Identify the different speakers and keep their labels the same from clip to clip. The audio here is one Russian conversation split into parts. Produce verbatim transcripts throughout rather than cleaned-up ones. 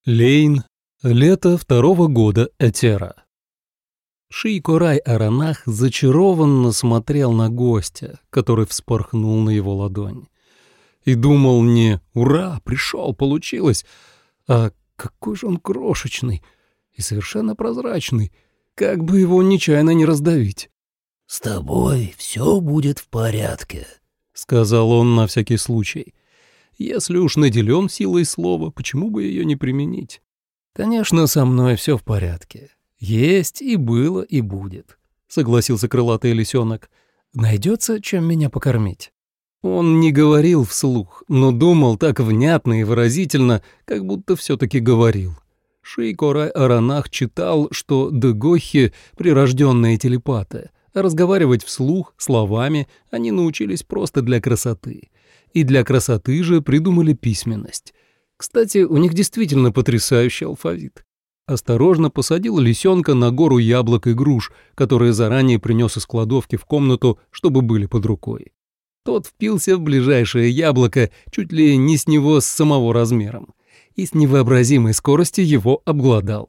Speaker 1: Лейн. Лето второго года Этера. Ши-Корай-Аранах зачарованно смотрел на гостя, который вспорхнул на его ладонь. И думал не «Ура, пришел, получилось!», а какой же он крошечный и совершенно прозрачный, как бы его нечаянно не раздавить.
Speaker 2: «С тобой все будет в порядке»,
Speaker 1: — сказал он на всякий случай. Если уж наделен силой слова, почему бы ее не применить? Конечно, со мной все в порядке. Есть и было, и будет, — согласился крылатый лисенок. Найдется, чем меня покормить. Он не говорил вслух, но думал так внятно и выразительно, как будто все-таки говорил. Ши-Корай-Аранах читал, что дэгохи — прирожденные телепаты, а разговаривать вслух, словами, они научились просто для красоты. И для красоты же придумали письменность. Кстати, у них действительно потрясающий алфавит. Осторожно посадил лисенка на гору яблок и груш, которые заранее принес из кладовки в комнату, чтобы были под рукой. Тот впился в ближайшее яблоко, чуть ли не с него с самого размером, и с невообразимой скоростью его обглодал.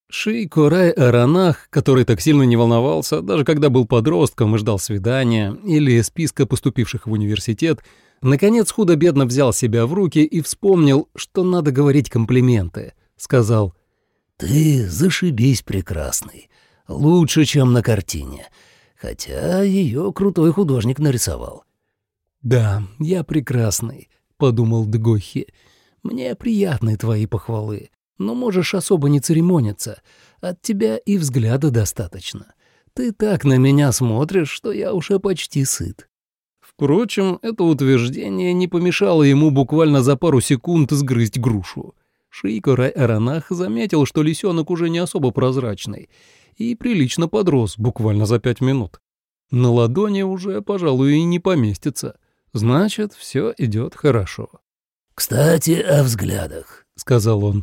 Speaker 1: Ши-Корай-Аранах, который так сильно не волновался, даже когда был подростком и ждал свидания или списка поступивших в университет, наконец худо-бедно взял себя в руки и вспомнил, что надо говорить комплименты. Сказал:
Speaker 2: «Ты зашибись прекрасный, лучше, чем на картине, хотя ее крутой художник нарисовал».
Speaker 1: «Да, я прекрасный», — подумал дэгохи. «Мне приятны твои похвалы, но можешь особо не церемониться. От тебя и взгляда достаточно. Ты так на меня смотришь, что я уже почти сыт». Впрочем, это утверждение не помешало ему буквально за пару секунд сгрызть грушу. Ши-Корай-Аранах заметил, что лисенок уже не особо прозрачный и прилично подрос буквально за пять минут. На ладони уже, пожалуй, и не поместится. Значит, все идет хорошо.
Speaker 2: «Кстати, о взглядах», — сказал он.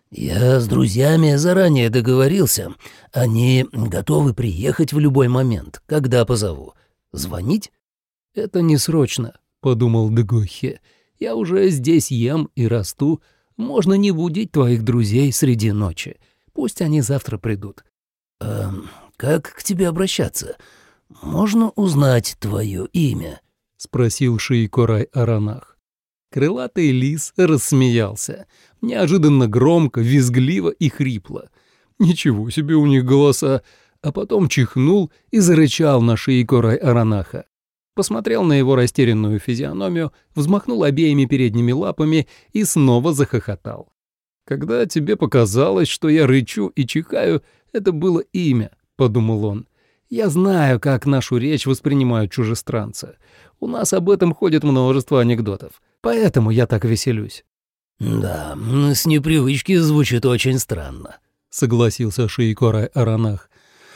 Speaker 2: «Я с друзьями заранее договорился. Они готовы приехать в любой момент, когда позову. Звонить?»
Speaker 1: «Это не срочно», — подумал дэгохи. «Я уже здесь ем и расту. Можно не будить твоих друзей среди ночи. Пусть они завтра придут».
Speaker 2: «А как к тебе обращаться? Можно узнать твое имя?»
Speaker 1: — спросил Ши-Корай-Аранах. Крылатый лис рассмеялся. Неожиданно громко, визгливо и хрипло. Ничего себе у них голоса. А потом чихнул и зарычал на Ши-Корай-Аранаха. Посмотрел на его растерянную физиономию, взмахнул обеими передними лапами и снова захохотал. «Когда тебе показалось, что я рычу и чихаю, это было имя», — подумал он. «Я знаю, как нашу речь воспринимают чужестранцы. У нас об этом ходит множество анекдотов, поэтому я так веселюсь».
Speaker 2: «Да, с непривычки звучит очень странно», — согласился Ши-Корай-Аранах.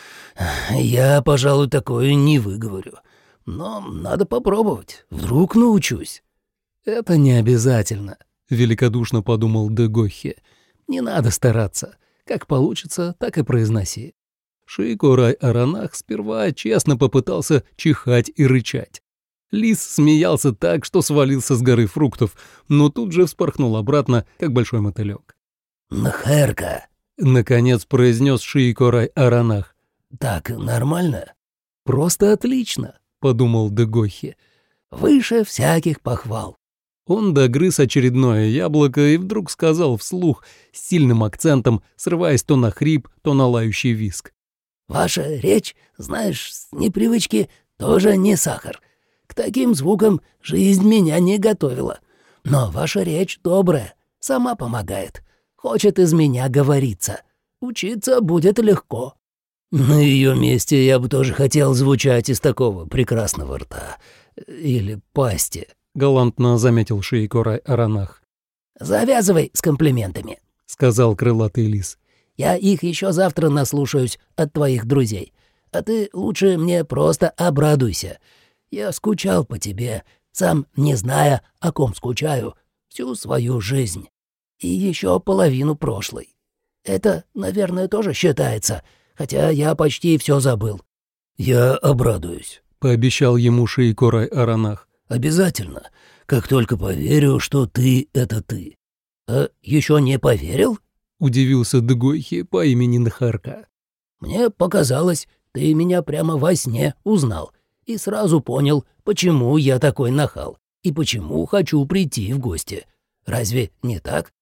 Speaker 2: «Я, пожалуй, такое не выговорю. Но надо попробовать, вдруг научусь».
Speaker 1: «Это не обязательно», — великодушно подумал дэгохи. «Не надо стараться. Как получится, так и произноси». Ши-Корай-Аранах сперва честно попытался чихать и рычать. Лис смеялся так, что свалился с горы фруктов, но тут же вспорхнул обратно, как большой мотылек.
Speaker 2: «Нхэрка»,
Speaker 1: — наконец произнес Ши-Корай-Аранах.
Speaker 2: «Так нормально?»
Speaker 1: «Просто отлично», — подумал дэгохи.
Speaker 2: «Выше всяких похвал».
Speaker 1: Он догрыз очередное яблоко и вдруг сказал вслух с сильным акцентом, срываясь то на хрип, то на лающий визг.
Speaker 2: «Ваша речь, знаешь, с непривычки тоже не сахар. К таким звукам жизнь меня не готовила. Но ваша речь добрая, сама помогает. Хочет из меня говориться. Учиться будет легко». «На ее месте я бы тоже хотел звучать из такого прекрасного рта. Или пасти», —
Speaker 1: галантно заметил Ши-Корай-Аранах.
Speaker 2: «Завязывай с комплиментами», —
Speaker 1: сказал крылатый лис.
Speaker 2: «Я их еще завтра наслушаюсь от твоих друзей. А ты лучше мне просто обрадуйся. Я скучал по тебе, сам не зная, о ком скучаю, всю свою жизнь. И еще половину прошлой. Это, наверное, тоже считается, хотя я почти все забыл». «Я обрадуюсь», — пообещал ему Ши-Корай-Аранах. «Обязательно, как только поверю, что ты — это ты». «А еще не поверил?»
Speaker 1: удивился Дгойхи по имени Нхарка.
Speaker 2: «Мне показалось, ты меня прямо во сне узнал и сразу понял, почему я такой нахал и почему хочу прийти в гости. Разве не так?»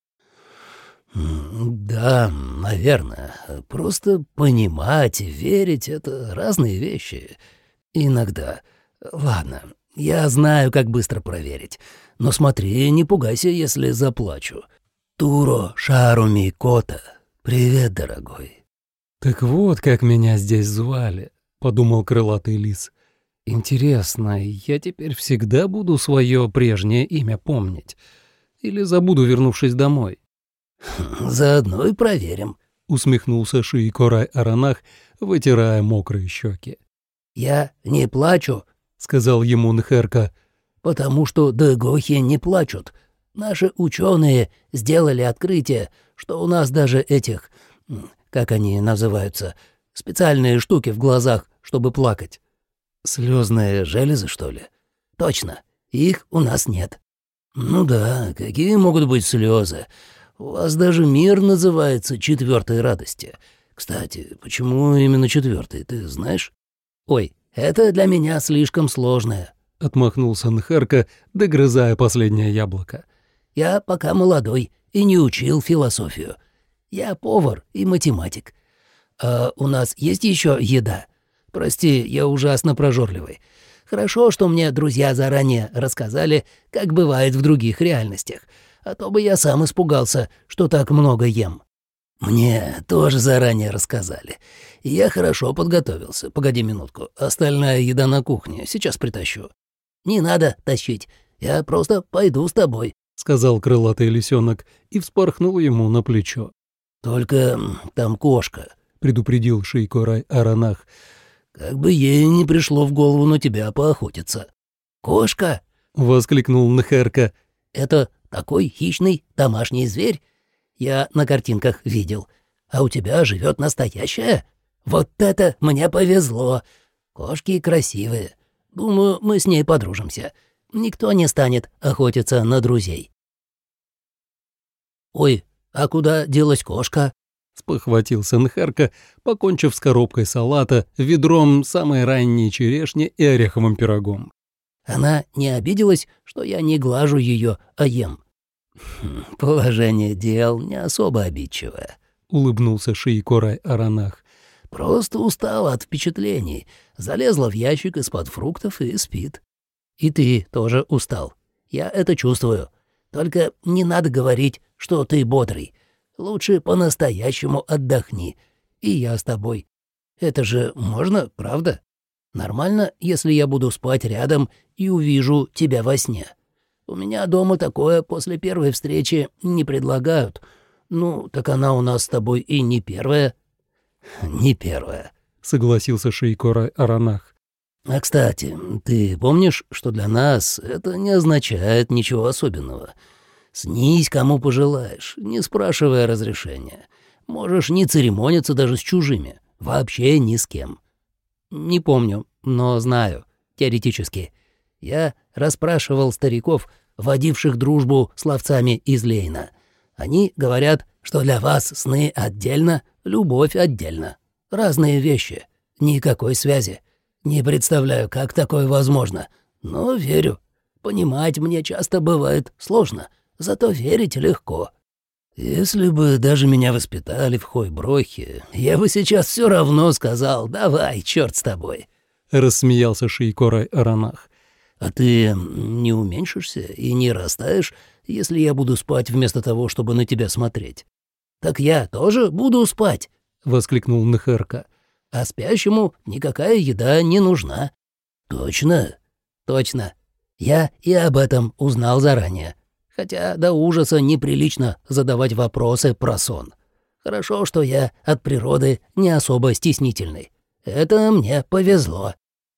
Speaker 2: «Да, наверное. Просто понимать и верить — это разные вещи. Иногда. Ладно, я знаю, как быстро проверить. Но смотри, не пугайся, если заплачу. Туро Шаруми Кота. Привет, дорогой».
Speaker 1: «Так вот, как меня здесь звали», — подумал крылатый лис. «Интересно, я теперь всегда буду свое прежнее имя помнить? Или забуду, вернувшись домой?»
Speaker 2: «Заодно и проверим»,
Speaker 1: — усмехнулся Шиикорай Аранах, вытирая мокрые щеки.
Speaker 2: «Я не плачу»,
Speaker 1: — сказал ему Нхерка,
Speaker 2: — «потому что дгохи не плачут. Наши ученые сделали открытие, что у нас даже этих, как они называются, специальные штуки в глазах, чтобы плакать. Слезные железы, что ли? Точно, их у нас нет». «Ну да, какие могут быть слезы? У вас даже мир называется четвертой радости. Кстати, почему именно четвертой, ты знаешь?» «Ой, это для меня слишком сложное»,
Speaker 1: — отмахнулся Нхарка, догрызая последнее яблоко.
Speaker 2: «Я пока молодой и не учил философию. Я повар и математик. А у нас есть еще еда? Прости, я ужасно прожорливый. Хорошо, что мне друзья заранее рассказали, как бывает в других реальностях, а то бы я сам испугался, что так много ем». «Мне тоже заранее рассказали. И я хорошо подготовился. Погоди минутку. Остальная еда на кухне. Сейчас притащу». «Не надо тащить. Я просто пойду с тобой»,
Speaker 1: — сказал крылатый лисенок и вспорхнул ему на плечо.
Speaker 2: «Только там кошка»,
Speaker 1: — предупредил Шиикорай Аранах.
Speaker 2: «Как бы ей не пришло в голову на тебя поохотиться». «Кошка?» —
Speaker 1: воскликнул Нхерка.
Speaker 2: «Это такой хищный домашний зверь? Я на картинках видел. А у тебя живет настоящая? Вот это мне повезло. Кошки красивые. Думаю, мы с ней подружимся. Никто не станет охотиться на друзей». «Ой, а куда делась кошка?»
Speaker 1: — спохватился Нхарка, покончив с коробкой салата, ведром самой ранней черешни и ореховым пирогом.
Speaker 2: «Она не обиделась, что я не глажу ее, а ем?» «Положение дел не особо обидчивое», — улыбнулся Шиикорай Аранах. «Просто устала от впечатлений, залезла в ящик из-под фруктов и спит. И ты тоже устал. Я это чувствую. Только не надо говорить, что ты бодрый. Лучше по-настоящему отдохни. И я с тобой. Это же можно, правда? Нормально, если я буду спать рядом и увижу тебя во сне. У меня дома такое после первой встречи не предлагают. Ну, так она у нас с тобой и не первая». «Не первая», — согласился Шиикорай Аранах. «А, кстати, ты помнишь, что для нас это не означает ничего особенного? Снись, кому пожелаешь, не спрашивая разрешения. Можешь не церемониться даже с чужими, вообще ни с кем». «Не помню, но знаю, теоретически. Я расспрашивал стариков, водивших дружбу с ловцами из Лейна. Они говорят, что для вас сны отдельно, любовь отдельно. Разные вещи, никакой связи. Не представляю, как такое возможно, но верю. Понимать мне часто бывает сложно, зато верить легко. Если бы даже меня воспитали в Хойброхе, я бы сейчас все равно сказал «давай, черт с тобой», — рассмеялся Шиикорай Аранах. «А ты не уменьшишься и не растаешь, если я буду спать вместо того, чтобы на тебя смотреть?» «Так я тоже буду спать», — воскликнул Нхерка. «А спящему никакая еда не нужна». «Точно?» «Точно. Я и об этом узнал заранее. Хотя до ужаса неприлично задавать вопросы про сон. Хорошо, что я от природы не особо стеснительный. Это мне повезло».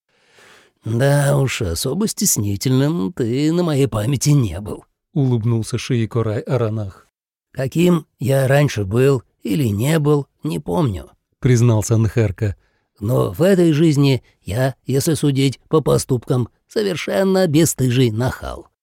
Speaker 2: «Да уж, особо стеснительным ты на моей памяти не был», — улыбнулся Шиикорай Аранах. «Каким я раньше был или не был, не помню», — признался Нхерка. «Но в этой жизни я, если судить по поступкам, совершенно бесстыжий нахал».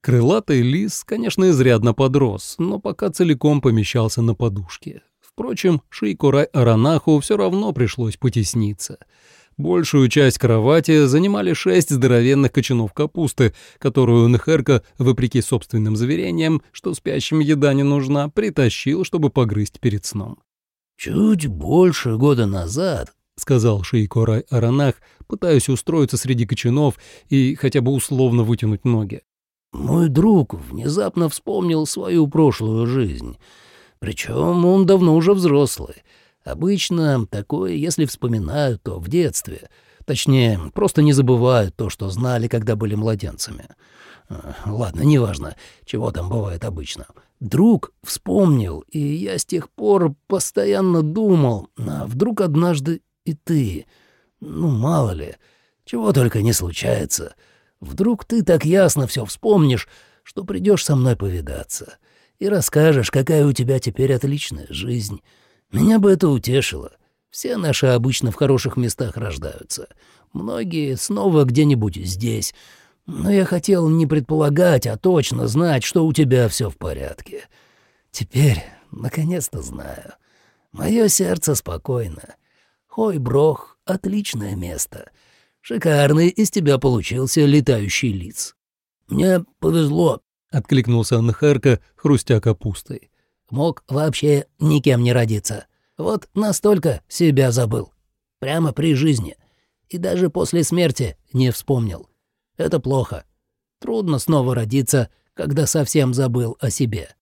Speaker 1: Крылатый лис, конечно, изрядно подрос, но пока целиком помещался на подушке. Впрочем, Шейкурай-Аранаху все равно пришлось потесниться. Большую часть кровати занимали шесть здоровенных кочанов капусты, которую Нхерка, вопреки собственным заверениям, что спящим еда не нужна, притащил, чтобы погрызть перед сном.
Speaker 2: «Чуть больше года назад»,
Speaker 1: — сказал Шейкурай-Аранах, пытаясь устроиться среди кочанов и хотя бы условно вытянуть ноги.
Speaker 2: «мой друг внезапно вспомнил свою прошлую жизнь. Причем он давно уже взрослый. Обычно такое, если вспоминают, то в детстве. Точнее, просто не забывают то, что знали, когда были младенцами. Ладно, неважно, чего там бывает обычно. Друг вспомнил, и я с тех пор постоянно думал, а вдруг однажды и ты. Ну, мало ли, чего только не случается. Вдруг ты так ясно все вспомнишь, что придешь со мной повидаться и расскажешь, какая у тебя теперь отличная жизнь. Меня бы это утешило. Все наши обычно в хороших местах рождаются. Многие снова где-нибудь здесь. Но я хотел не предполагать, а точно знать, что у тебя все в порядке. Теперь, наконец-то знаю. Мое сердце спокойно. Хой-Брох — отличное место. Шикарный из тебя получился летающий лиц. Мне повезло, —
Speaker 1: откликнулся Нхерка, хрустя капустой.
Speaker 2: Мог вообще никем не родиться. Вот настолько себя забыл. Прямо при жизни. И даже после смерти не вспомнил. Это плохо. Трудно снова родиться, когда совсем забыл о себе.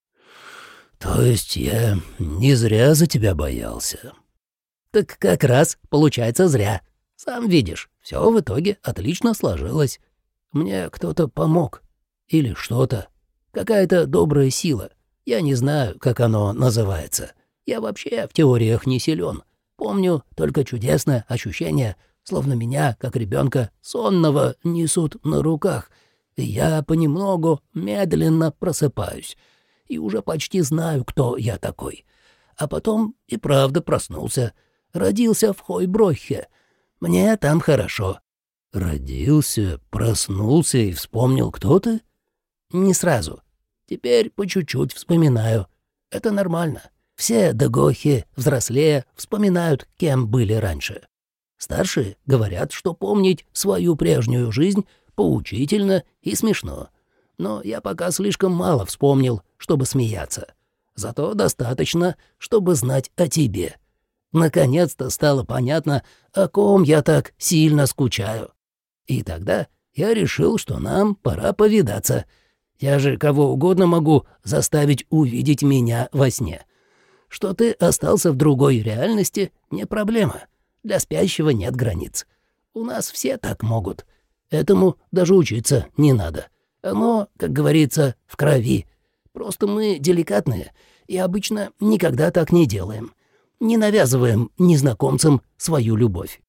Speaker 2: То есть я не зря за тебя боялся? Так как раз получается зря. Сам видишь, все в итоге отлично сложилось. Мне кто-то помог. Или что-то. Какая-то добрая сила. Я не знаю, как оно называется. Я вообще в теориях не силен. Помню только чудесное ощущение, словно меня, как ребенка сонного, несут на руках. И я понемногу медленно просыпаюсь. И уже почти знаю, кто я такой. А потом и правда проснулся. Родился в Хой-Брохе. Мне там хорошо. Родился, проснулся и вспомнил, кто ты? Не сразу. Теперь по чуть-чуть вспоминаю. Это нормально. Все дагохи, взрослее, вспоминают, кем были раньше. Старшие говорят, что помнить свою прежнюю жизнь поучительно и смешно. Но я пока слишком мало вспомнил, чтобы смеяться. Зато достаточно, чтобы знать о тебе. Наконец-то стало понятно, о ком я так сильно скучаю. И тогда я решил, что нам пора повидаться. Я же кого угодно могу заставить увидеть меня во сне. Что ты остался в другой реальности — не проблема. Для спящего нет границ. У нас все так могут. Этому даже учиться не надо. Оно, как говорится, в крови. Просто мы деликатные и обычно никогда так не делаем. Не навязываем незнакомцам свою любовь».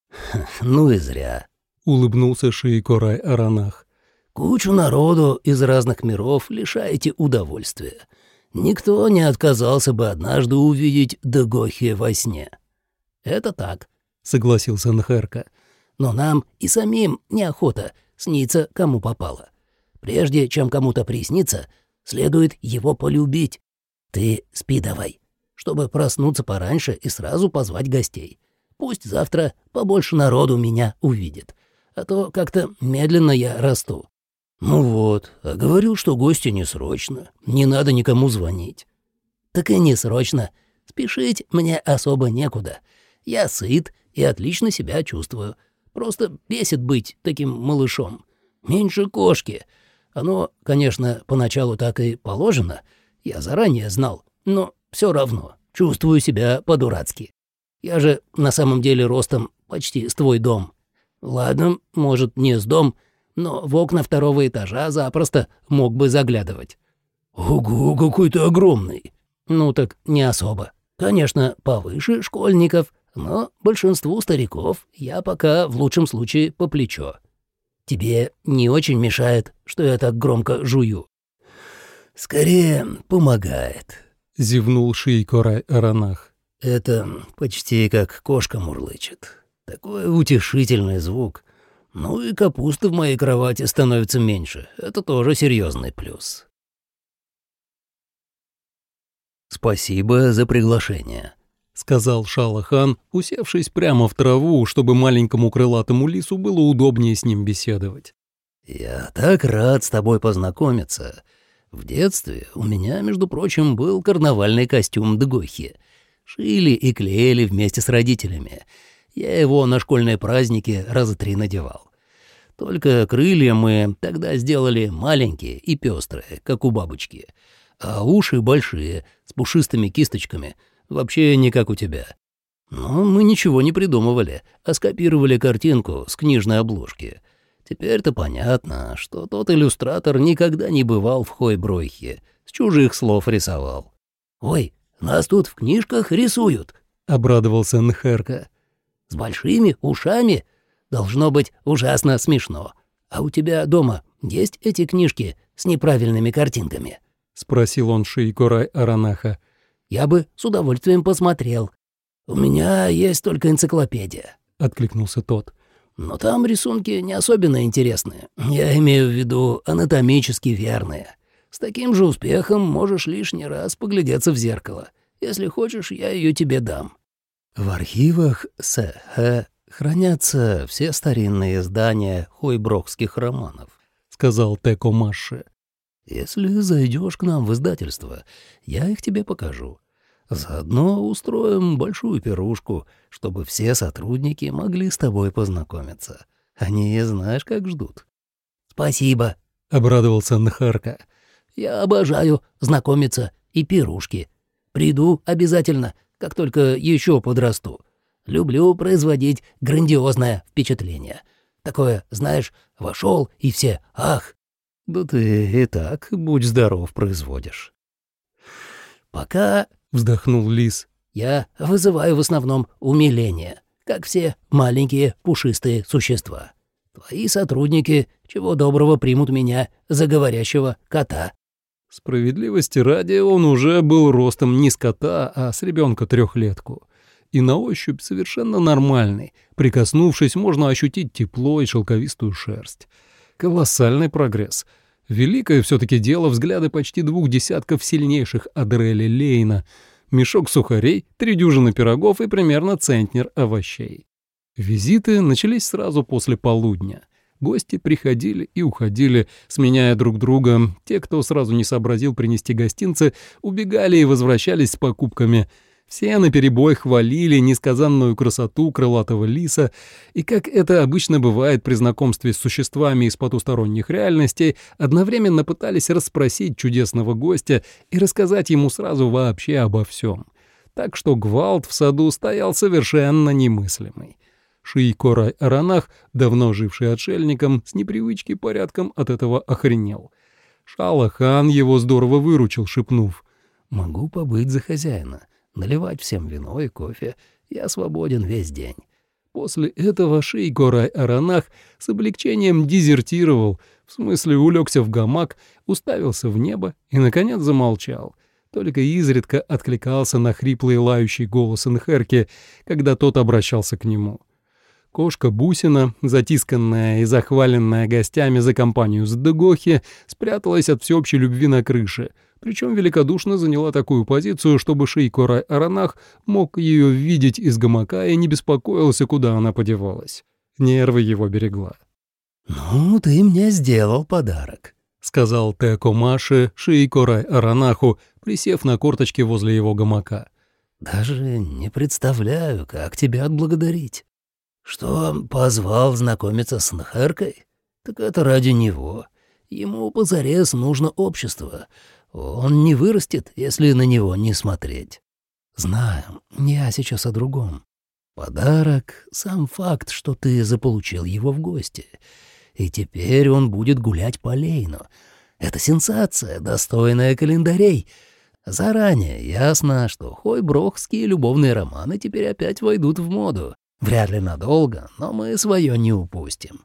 Speaker 2: «Ну и зря», — улыбнулся Шейкурай-Аранах. «Кучу народу из разных миров лишаете удовольствия. Никто не отказался бы однажды увидеть дагохи во сне». «Это так», — согласился Нхерка. «Но нам и самим неохота сниться кому попало. Прежде чем кому-то приснится, следует его полюбить. Ты спи давай, чтобы проснуться пораньше и сразу позвать гостей. Пусть завтра побольше народу меня увидит, а то как-то медленно я расту». «Ну вот, а говорил, что гости не срочно, не надо никому звонить». «Так и не срочно. Спешить мне особо некуда. Я сыт и отлично себя чувствую. Просто бесит быть таким малышом. Меньше кошки. Оно, конечно, поначалу так и положено, я заранее знал, но все равно чувствую себя по-дурацки. Я же на самом деле ростом почти с твой дом. Ладно, может, не с дом, но в окна второго этажа запросто мог бы заглядывать». «Ого, какой ты огромный!» «Ну так не особо. Конечно, повыше школьников, но большинству стариков я пока в лучшем случае по плечо. Тебе не очень мешает, что я так громко жую?» «Скорее помогает», — зевнул Шейкурай-Аранах. «Это почти как кошка мурлычет. Такой утешительный звук. Ну и капусты в моей кровати становится меньше. Это тоже серьезный плюс. «Спасибо за приглашение»,
Speaker 1: — сказал Шалахан, усевшись прямо в траву, чтобы маленькому крылатому лису было удобнее с ним беседовать.
Speaker 2: «Я так рад с тобой познакомиться. В детстве у меня, между прочим, был карнавальный костюм Дгохи. Шили и клеили вместе с родителями. Я его на школьные праздники раза три надевал. Только крылья мы тогда сделали маленькие и пестрые, как у бабочки, а уши большие, с пушистыми кисточками, вообще не как у тебя. Но мы ничего не придумывали, а скопировали картинку с книжной обложки. Теперь-то понятно, что тот иллюстратор никогда не бывал в Хойбройхе, с чужих слов рисовал. «Ой, нас тут в книжках рисуют», — обрадовался Нхерка. «С большими ушами? Должно быть ужасно смешно. А у тебя дома есть эти книжки с неправильными картинками?»
Speaker 1: — спросил он Шейкорай Аранаха.
Speaker 2: «Я бы с удовольствием посмотрел. У меня есть только энциклопедия», —
Speaker 1: откликнулся тот.
Speaker 2: «Но там рисунки не особенно интересные. Я имею в виду анатомически верные. С таким же успехом можешь лишний раз поглядеться в зеркало. Если хочешь, я ее тебе дам». «В архивах Сэхэ хранятся все старинные издания хойброхских романов», — сказал Теко Маши. «Если зайдешь к нам в издательство, я их тебе покажу. Заодно устроим большую пирушку, чтобы все сотрудники могли с тобой познакомиться. Они, знаешь, как ждут». «Спасибо», — обрадовался Нхарка. «Я обожаю знакомиться и пирушки. Приду обязательно, как только еще подрасту. Люблю производить грандиозное впечатление. Такое, знаешь, вошел и все «ах». «Да ты и так, будь здоров, производишь». «Пока», — вздохнул лис, — «я вызываю в основном умиление, как все маленькие пушистые существа. Твои сотрудники чего доброго примут меня за говорящего кота».
Speaker 1: Справедливости ради, он уже был ростом не с кота, а с ребенка-трехлетку. И на ощупь совершенно нормальный. Прикоснувшись, можно ощутить тепло и шелковистую шерсть. Колоссальный прогресс. Великое все-таки дело взгляды почти двух десятков сильнейших Адрели Лейна, мешок сухарей, три дюжины пирогов и примерно центнер овощей. Визиты начались сразу после полудня. Гости приходили и уходили, сменяя друг друга. Те, кто сразу не сообразил принести гостинцы, убегали и возвращались с покупками. Все наперебой хвалили несказанную красоту крылатого лиса, и, как это обычно бывает при знакомстве с существами из потусторонних реальностей, одновременно пытались расспросить чудесного гостя и рассказать ему сразу вообще обо всем. Так что гвалт в саду стоял совершенно немыслимый. Шейкорай Аранах, давно живший отшельником, с непривычки порядком от этого охренел. Шалахан его здорово выручил, шепнув: «Могу побыть за хозяина. Наливать всем вино и кофе. Я свободен весь день». После этого Шейкорай Аранах с облегчением дезертировал, в смысле улегся в гамак, уставился в небо и, наконец, замолчал. Только изредка откликался на хриплый лающий голос Нхерки, когда тот обращался к нему. Кошка Бусина, затисканная и захваленная гостями за компанию с Дгохи, спряталась от всеобщей любви на крыше, причем великодушно заняла такую позицию, чтобы Шейкорай Аранах мог ее видеть из гамака и не беспокоился, куда она подевалась. Нервы его берегла.
Speaker 2: «Ну, ты мне сделал подарок», — сказал Теко Маши Шейкорай Аранаху, присев на корточки возле его гамака. «Даже не представляю, как тебя отблагодарить. Что позвал знакомиться с Нхеркой? Так это ради него. Ему позарез нужно общество. Он не вырастет, если на него не смотреть. Знаю, я сейчас о другом. Подарок — сам факт, что ты заполучил его в гости. И теперь он будет гулять по Лейну. Это сенсация, достойная календарей. Заранее ясно, что хойброхские любовные романы теперь опять войдут в моду. Вряд ли надолго, но мы свое не упустим.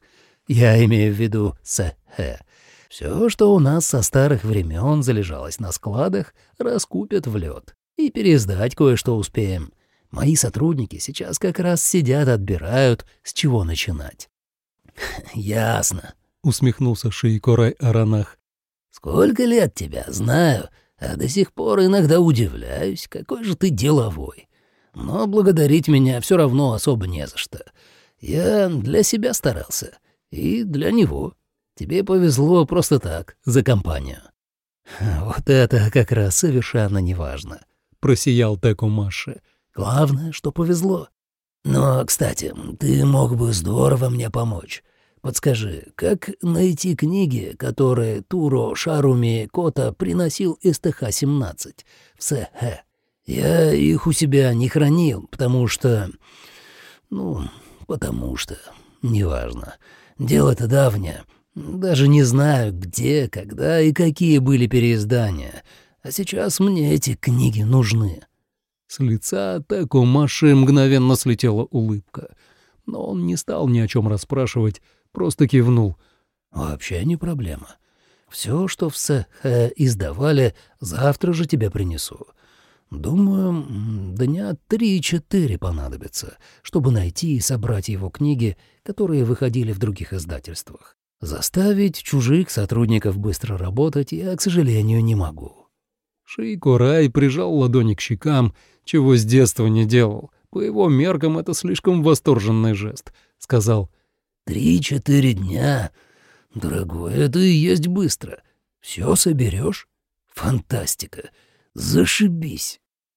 Speaker 2: Я имею в виду Сэхэ. Все, что у нас со старых времен залежалось на складах, раскупят в лед. И переиздать кое-что успеем. Мои сотрудники сейчас как раз сидят, отбирают, с чего начинать. «Ясно»,
Speaker 1: — усмехнулся Шейкорай Аранах.
Speaker 2: «Сколько лет тебя знаю, а до сих пор иногда удивляюсь, какой же ты деловой. Но благодарить меня все равно особо не за что. Я для себя старался. И для него. Тебе повезло просто так, за компанию». «Вот это как раз совершенно неважно», — просиял Такумаши. «Главное, что повезло. Но, кстати, ты мог бы здорово мне помочь. Подскажи, как найти книги, которые Туро Шаруми Кота приносил из Тэ Ха семнадцать в Сэхэ? Я их у себя не хранил, потому что... Ну, потому что... Неважно. Дело-то давнее. Даже не знаю, где, когда и какие были переиздания. А сейчас мне эти книги нужны».
Speaker 1: С лица Такумаши мгновенно слетела улыбка. Но он не стал ни о чем расспрашивать, просто кивнул.
Speaker 2: «Вообще не проблема. Все, что в Сэхэ издавали, завтра же тебе принесу. Думаю, дня три-четыре понадобится, чтобы найти и собрать его книги, которые выходили в других издательствах. Заставить чужих сотрудников быстро работать я, к сожалению, не могу».
Speaker 1: Шейкорай прижал ладони к щекам, чего с детства не делал. По его меркам это слишком восторженный жест. Сказал:
Speaker 2: «Три-четыре дня? Дорогой, это и есть быстро. Все соберешь? Фантастика! Зашибись!»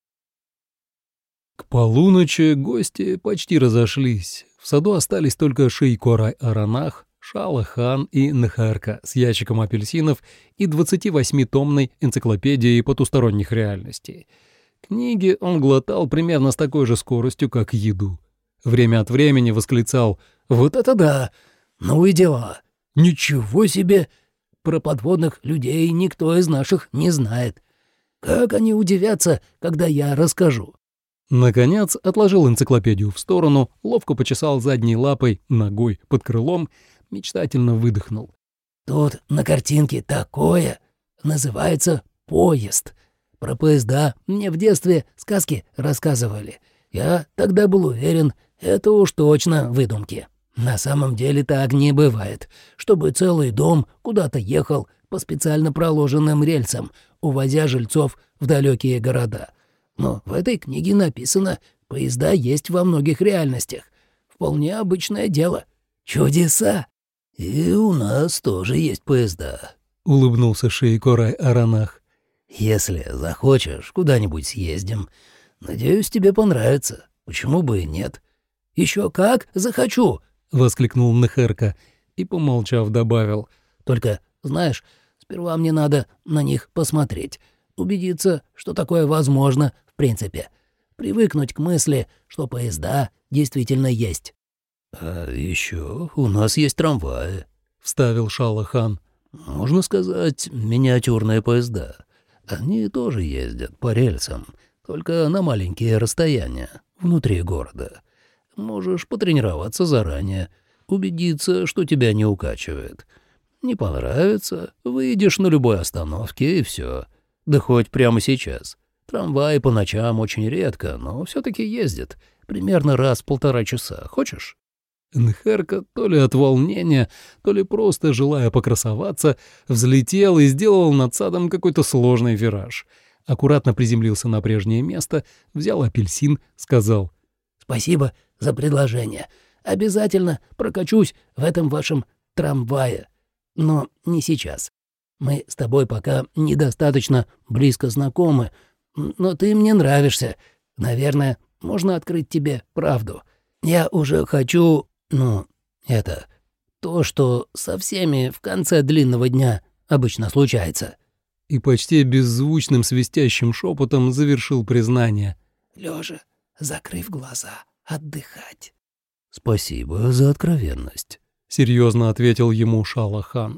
Speaker 1: К полуночи гости почти разошлись. В саду остались только Шейкорай Аранах, Шала-хан и Нхарка с ящиком апельсинов и двадцативосьмитомной энциклопедией потусторонних реальностей. Книги он глотал примерно с такой же скоростью, как еду. Время от времени восклицал: «Вот это да! Ну и дела! Ничего себе! Про подводных людей никто из наших не знает. Как они удивятся, когда я расскажу!» Наконец отложил энциклопедию в сторону, ловко почесал задней лапой, ногой под крылом, мечтательно выдохнул.
Speaker 2: «Тут на картинке такое, называется поезд. Про поезда мне в детстве сказки рассказывали. Я тогда был уверен, это уж точно выдумки. На самом деле так не бывает, чтобы целый дом куда-то ехал по специально проложенным рельсам, увозя жильцов в далекие города. Но в этой книге написано, поезда есть во многих реальностях. Вполне обычное дело. Чудеса!» «И у нас тоже есть поезда», — улыбнулся Шейкорай Аранах. «Если захочешь, куда-нибудь съездим. Надеюсь, тебе понравится. Почему бы и нет?» «Еще как захочу!» — воскликнул Нхерка и, помолчав, добавил. «Только, знаешь, сперва мне надо на них посмотреть, убедиться, что такое возможно в принципе, привыкнуть к мысли, что поезда действительно есть». «А еще у нас есть трамваи», — вставил Шала-хан. «Можно сказать, миниатюрные поезда. Они тоже ездят по рельсам, только на маленькие расстояния, внутри города. Можешь потренироваться заранее, убедиться, что тебя не укачивает. Не понравится, выйдешь на любой остановке, и все. Да хоть прямо сейчас. Трамваи по ночам очень редко, но все-таки ездят. Примерно раз в полтора часа. Хочешь?»
Speaker 1: Нхерка, то ли от волнения, то ли просто желая покрасоваться, взлетел и сделал над садом какой-то сложный вираж. Аккуратно приземлился на прежнее место, взял апельсин, сказал:
Speaker 2: «Спасибо за предложение. Обязательно прокачусь в этом вашем трамвае. Но не сейчас. Мы с тобой пока недостаточно близко знакомы, но ты мне нравишься. Наверное, можно открыть тебе правду. Я уже хочу... Ну, это... то, что со всеми в конце длинного дня обычно случается».
Speaker 1: И почти беззвучным свистящим шепотом завершил признание:
Speaker 2: «Лёжа, закрыв глаза, отдыхать». «Спасибо за откровенность», — серьезно ответил ему Шала-хан.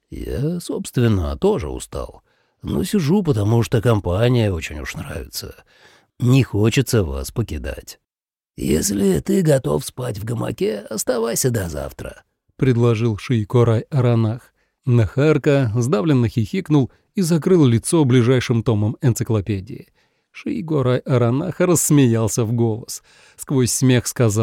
Speaker 2: «Я, собственно, тоже устал, но сижу, потому что компания очень уж нравится. Не хочется вас покидать. Если ты готов спать в гамаке, оставайся до завтра», — предложил Шейкорай Аранах.
Speaker 1: Нхарка сдавленно хихикнул и закрыл лицо ближайшим томом энциклопедии. Шейкорай Аранах рассмеялся в голос. Сквозь смех сказал: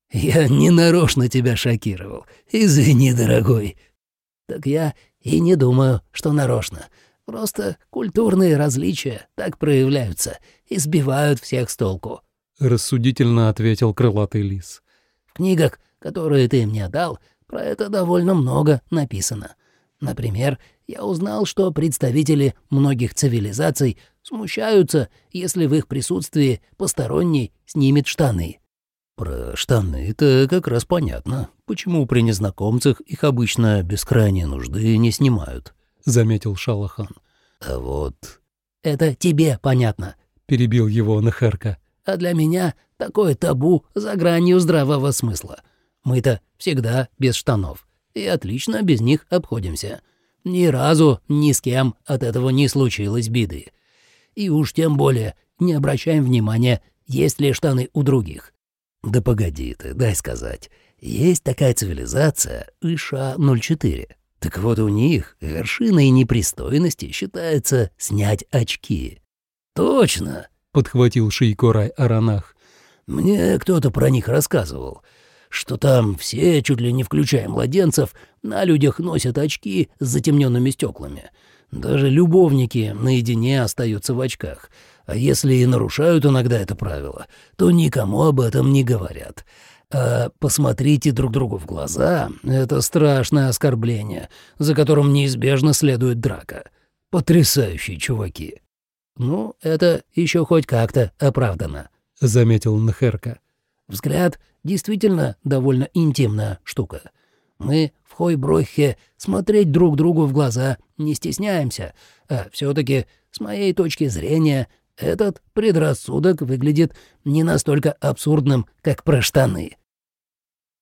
Speaker 2: «Я не нарочно тебя шокировал. Извини, дорогой». «Так я и не думаю, что нарочно. Просто культурные различия так проявляются и сбивают всех с толку»,
Speaker 1: — рассудительно ответил крылатый лис.
Speaker 2: «В книгах, которые ты мне дал, про это довольно много написано. Например, я узнал, что представители многих цивилизаций смущаются, если в их присутствии посторонний снимет штаны».
Speaker 1: «Про штаны это как раз понятно. Почему при незнакомцах их обычно без крайней нужды не снимают?» — заметил Шалахан. «А вот...»
Speaker 2: «Это тебе понятно»,
Speaker 1: — перебил его Нехерка.
Speaker 2: «А для меня такое табу за гранью здравого смысла. Мы-то всегда без штанов и отлично без них обходимся. Ни разу ни с кем от этого не случилось беды. И уж тем более не обращаем внимания, есть ли штаны у других».
Speaker 1: «Да погоди ты, дай сказать. Есть такая цивилизация Иша ноль четыре. Так вот у них вершиной непристойности считается снять очки».
Speaker 2: «Точно», —
Speaker 1: подхватил Шейкорай Аранах.
Speaker 2: «Мне кто-то про них рассказывал, что там все, чуть ли не включая младенцев, на людях носят очки с затемненными стеклами. Даже любовники наедине остаются в очках. А если и нарушают иногда это правило, то никому об этом не говорят. А посмотрите друг другу в глаза — это страшное оскорбление, за которым неизбежно следует драка. Потрясающие чуваки». «Ну, это еще хоть как-то оправдано», —
Speaker 1: заметил Нхерка.
Speaker 2: «Взгляд действительно довольно интимная штука. Мы в Хойброхе смотреть друг другу в глаза не стесняемся, а все-таки, с моей точки зрения, этот предрассудок выглядит не настолько абсурдным, как про штаны».